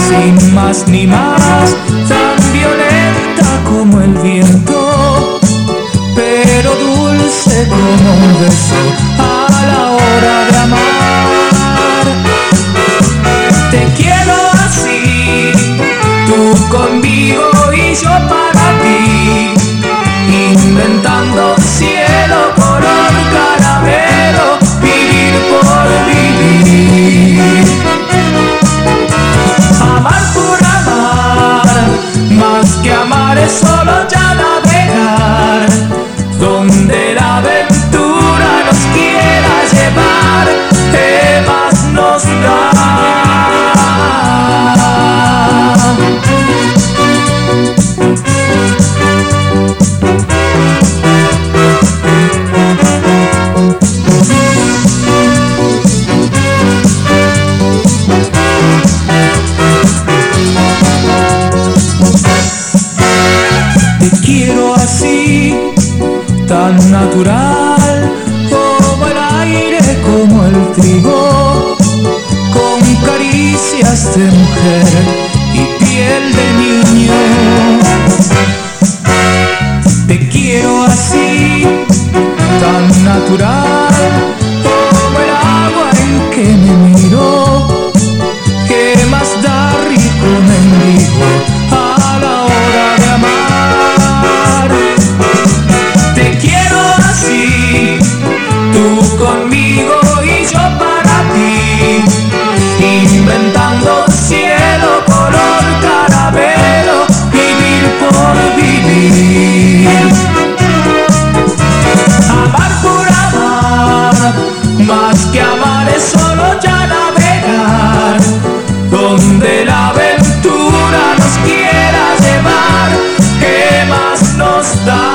sin más ni más, tan violenta como el viento, pero dulce como un beso a la hora de amar. Te quiero así, tú conmigo y yo para ti, inventando cielo, color, caramelo, vivir por vivir. Amar por amar, más que amar es solo ya navegar, donde la aventura nos quiera llevar, ¿qué más nos da? Quiero así, tan natural, como el aire, como el trigo, con caricias de mujer y piel de niño. Te quiero así, tan natural, como el agua en que me miro, que más da rico mendigo a la hora de amar. Tú conmigo y yo para ti, inventando cielo, color, caramelo, vivir por vivir. Amar por amar, más que amar es solo ya navegar, donde la aventura nos quiera llevar, ¿qué más nos da?